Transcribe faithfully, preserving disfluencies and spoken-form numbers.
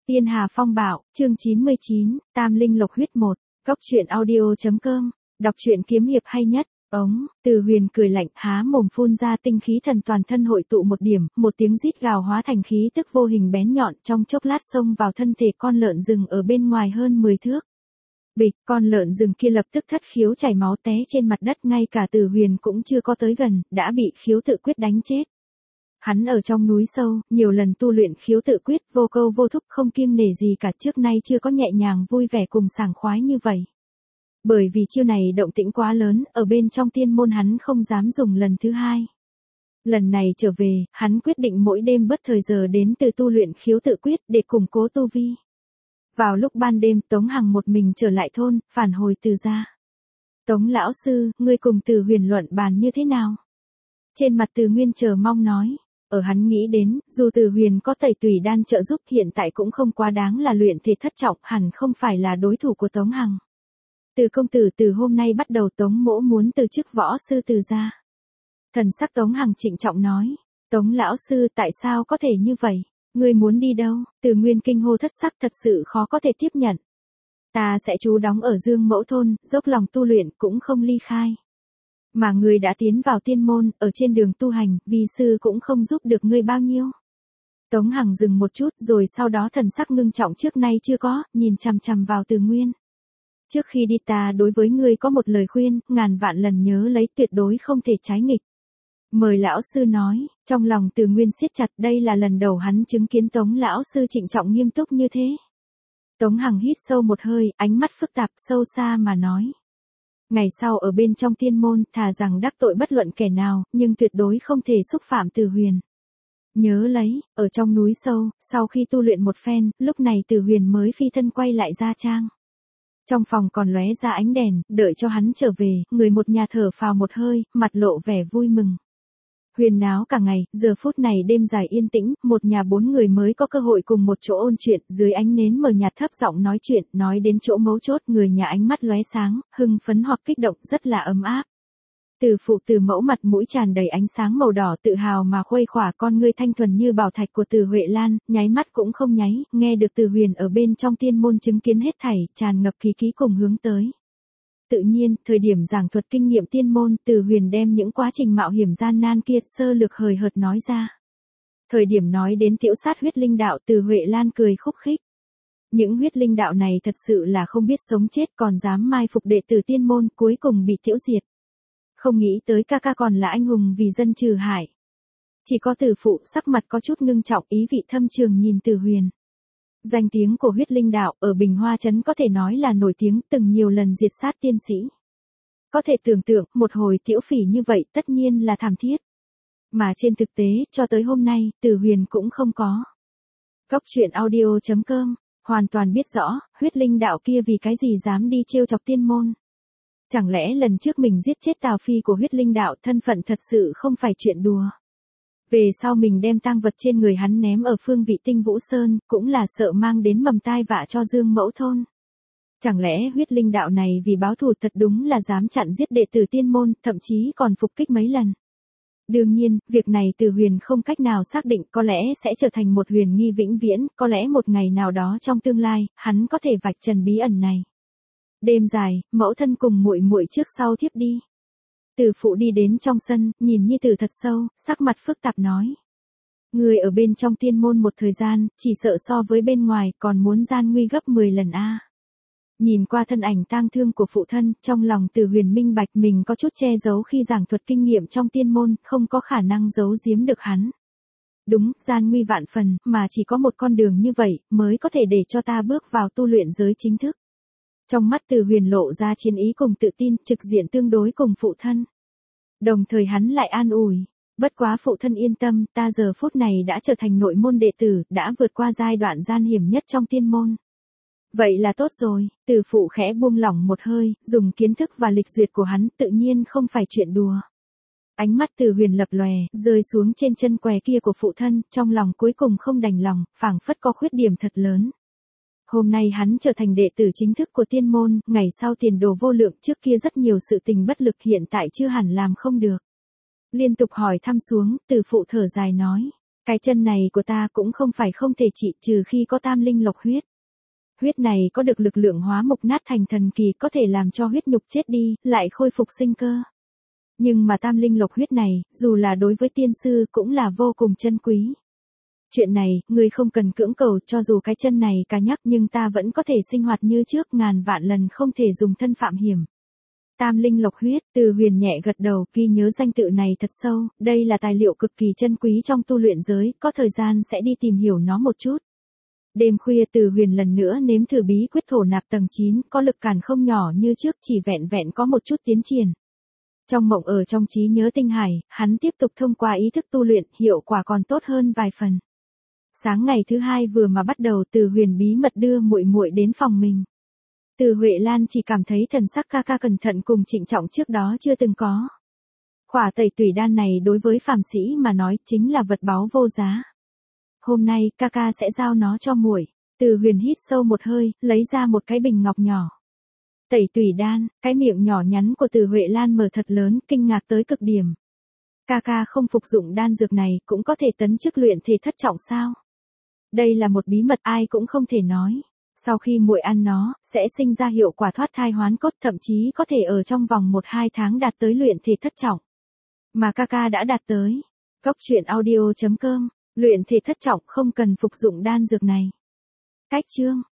Tiên Hà Phong Bạo, chương chín mươi chín, Tam Linh Lộc Huyết một, Cóc truyện audio chấm com, đọc truyện kiếm hiệp hay nhất. Ống, Từ Huyền cười lạnh, há mồm phun ra tinh khí thần toàn thân hội tụ một điểm, một tiếng rít gào hóa thành khí tức vô hình bén nhọn, trong chốc lát xông vào thân thể con lợn rừng ở bên ngoài hơn mười thước. Bịch, con lợn rừng kia lập tức thất khiếu chảy máu té trên mặt đất, ngay cả Từ Huyền cũng chưa có tới gần, đã bị khiếu tự quyết đánh chết. Hắn ở trong núi sâu, nhiều lần tu luyện khiếu tự quyết, vô câu vô thúc, không kiêng nể gì cả, trước nay chưa có nhẹ nhàng vui vẻ cùng sảng khoái như vậy. Bởi vì chiêu này động tĩnh quá lớn, ở bên trong tiên môn hắn không dám dùng lần thứ hai. Lần này trở về, hắn quyết định mỗi đêm bớt thời giờ đến từ tu luyện khiếu tự quyết để củng cố tu vi. Vào lúc ban đêm, Tống Hằng một mình trở lại thôn, phản hồi Từ gia. Tống lão sư, ngươi cùng Từ Huyền luận bàn như thế nào? Trên mặt Từ Nguyên chờ mong nói. Ở hắn nghĩ đến, dù Từ Huyền có tẩy tùy đan trợ giúp, hiện tại cũng không quá đáng là luyện thể thất trọng, hẳn không phải là đối thủ của Tống Hằng. Từ công tử, từ hôm nay bắt đầu Tống mỗ muốn từ chức võ sư Từ gia. Thần sắc Tống Hằng trịnh trọng nói. Tống lão sư, tại sao có thể như vậy? Ngươi muốn đi đâu? Từ Nguyên kinh hô thất sắc, thật sự khó có thể tiếp nhận. Ta sẽ trú đóng ở Dương Mẫu thôn, dốc lòng tu luyện, cũng không ly khai. Mà ngươi đã tiến vào tiên môn, ở trên đường tu hành, vi sư cũng không giúp được ngươi bao nhiêu. Tống Hằng dừng một chút, rồi sau đó thần sắc ngưng trọng trước nay chưa có, nhìn chằm chằm vào Từ Nguyên. Trước khi đi ta đối với ngươi có một lời khuyên, ngàn vạn lần nhớ lấy, tuyệt đối không thể trái nghịch. Mời lão sư nói, trong lòng Từ Nguyên siết chặt, đây là lần đầu hắn chứng kiến Tống lão sư trịnh trọng nghiêm túc như thế. Tống Hằng hít sâu một hơi, ánh mắt phức tạp sâu xa mà nói. Ngày sau ở bên trong tiên môn, thà rằng đắc tội bất luận kẻ nào, nhưng tuyệt đối không thể xúc phạm Từ Huyền. Nhớ lấy, ở trong núi sâu, sau khi tu luyện một phen, lúc này Từ Huyền mới phi thân quay lại gia trang. Trong phòng còn lóe ra ánh đèn, đợi cho hắn trở về, người một nhà thở phào một hơi, mặt lộ vẻ vui mừng. Huyền náo cả ngày, giờ phút này đêm dài yên tĩnh, một nhà bốn người mới có cơ hội cùng một chỗ ôn chuyện, dưới ánh nến mờ nhạt thấp giọng nói chuyện, nói đến chỗ mấu chốt, người nhà ánh mắt lóe sáng, hưng phấn hoặc kích động, rất là ấm áp. Từ phụ Từ mẫu mặt mũi tràn đầy ánh sáng màu đỏ, tự hào mà khuây khỏa, con ngươi thanh thuần như bảo thạch của Từ Huệ Lan, nháy mắt cũng không nháy, nghe được Từ Huyền ở bên trong tiên môn chứng kiến hết thảy, tràn ngập khí khí cùng hướng tới. Tự nhiên, thời điểm giảng thuật kinh nghiệm tiên môn, Từ Huyền đem những quá trình mạo hiểm gian nan kia sơ lược hời hợt nói ra. Thời điểm nói đến tiểu sát huyết linh đạo, Từ Huệ Lan cười khúc khích. Những huyết linh đạo này thật sự là không biết sống chết, còn dám mai phục đệ tử tiên môn, cuối cùng bị tiểu diệt. Không nghĩ tới ca ca còn là anh hùng vì dân trừ hại. Chỉ có Từ phụ sắc mặt có chút ngưng trọng, ý vị thâm trường nhìn Từ Huyền. Danh tiếng của huyết linh đạo ở Bình Hoa Trấn có thể nói là nổi tiếng, từng nhiều lần diệt sát tiên sĩ. Có thể tưởng tượng, một hồi tiểu phỉ như vậy tất nhiên là thảm thiết. Mà trên thực tế, cho tới hôm nay, Từ Huyền cũng không có. Cóc truyện audio chấm com, hoàn toàn biết rõ, huyết linh đạo kia vì cái gì dám đi trêu chọc tiên môn. Chẳng lẽ lần trước mình giết chết Tào Phi của huyết linh đạo, thân phận thật sự không phải chuyện đùa. Về sau mình đem tang vật trên người hắn ném ở phương vị Tinh Vũ Sơn, cũng là sợ mang đến mầm tai vạ cho Dương Mẫu thôn. Chẳng lẽ huyết linh đạo này vì báo thù thật đúng là dám chặn giết đệ tử tiên môn, thậm chí còn phục kích mấy lần. Đương nhiên, việc này Từ Huyền không cách nào xác định, có lẽ sẽ trở thành một huyền nghi vĩnh viễn, có lẽ một ngày nào đó trong tương lai, hắn có thể vạch trần bí ẩn này. Đêm dài, mẫu thân cùng muội muội trước sau thiếp đi. Từ phụ đi đến trong sân, nhìn nhi tử thật sâu, sắc mặt phức tạp nói. Người ở bên trong tiên môn một thời gian, chỉ sợ so với bên ngoài, còn muốn gian nguy gấp mười lần a. Nhìn qua thân ảnh tang thương của phụ thân, trong lòng Từ Huyền minh bạch mình có chút che giấu khi giảng thuật kinh nghiệm trong tiên môn, không có khả năng giấu giếm được hắn. Đúng, gian nguy vạn phần, mà chỉ có một con đường như vậy, mới có thể để cho ta bước vào tu luyện giới chính thức. Trong mắt Từ Huyền lộ ra chiến ý cùng tự tin, trực diện tương đối cùng phụ thân. Đồng thời hắn lại an ủi, bất quá phụ thân yên tâm, ta giờ phút này đã trở thành nội môn đệ tử, đã vượt qua giai đoạn gian hiểm nhất trong tiên môn. Vậy là tốt rồi, Từ phụ khẽ buông lỏng một hơi, dùng kiến thức và lịch duyệt của hắn, tự nhiên không phải chuyện đùa. Ánh mắt Từ Huyền lập lòe, rơi xuống trên chân què kia của phụ thân, trong lòng cuối cùng không đành lòng, phảng phất có khuyết điểm thật lớn. Hôm nay hắn trở thành đệ tử chính thức của tiên môn, ngày sau tiền đồ vô lượng, trước kia rất nhiều sự tình bất lực hiện tại chưa hẳn làm không được. Liên tục hỏi thăm xuống, Từ phụ thở dài nói. Cái chân này của ta cũng không phải không thể trị trừ khi có tam linh lộc huyết. Huyết này có được lực lượng hóa mục nát thành thần kỳ, có thể làm cho huyết nhục chết đi, lại khôi phục sinh cơ. Nhưng mà tam linh lộc huyết này, dù là đối với tiên sư cũng là vô cùng chân quý. Chuyện này, ngươi không cần cưỡng cầu, cho dù cái chân này cá nhắc nhưng ta vẫn có thể sinh hoạt như trước, ngàn vạn lần không thể dùng thân phạm hiểm. Tam linh lộc huyết, Từ Huyền nhẹ gật đầu, ghi nhớ danh tự này thật sâu, đây là tài liệu cực kỳ chân quý trong tu luyện giới, có thời gian sẽ đi tìm hiểu nó một chút. Đêm khuya Từ Huyền lần nữa nếm thử bí quyết thổ nạp tầng chín, có lực cản không nhỏ như trước, chỉ vẹn vẹn có một chút tiến triển. Trong mộng ở trong trí nhớ tinh hải, hắn tiếp tục thông qua ý thức tu luyện, hiệu quả còn tốt hơn vài phần. Sáng ngày thứ hai vừa mà bắt đầu, Từ Huyền bí mật đưa muội muội đến phòng mình. Từ Huệ Lan chỉ cảm thấy thần sắc ca ca cẩn thận cùng trịnh trọng trước đó chưa từng có. Khỏa tẩy tủy đan này đối với phàm sĩ mà nói chính là vật báu vô giá. Hôm nay ca ca sẽ giao nó cho muội. Từ Huyền hít sâu một hơi, lấy ra một cái bình ngọc nhỏ. Tẩy tủy đan, cái miệng nhỏ nhắn của Từ Huệ Lan mở thật lớn, kinh ngạc tới cực điểm. Ca ca không phục dụng đan dược này cũng có thể tấn chức luyện thể thất trọng sao? Đây là một bí mật ai cũng không thể nói. Sau khi muội ăn nó, sẽ sinh ra hiệu quả thoát thai hoán cốt, thậm chí có thể ở trong vòng một hai tháng đạt tới luyện thể thất trọng. Mà ca ca đã đạt tới. Góc truyện audio chấm com, luyện thể thất trọng không cần phục dụng đan dược này. Cách chương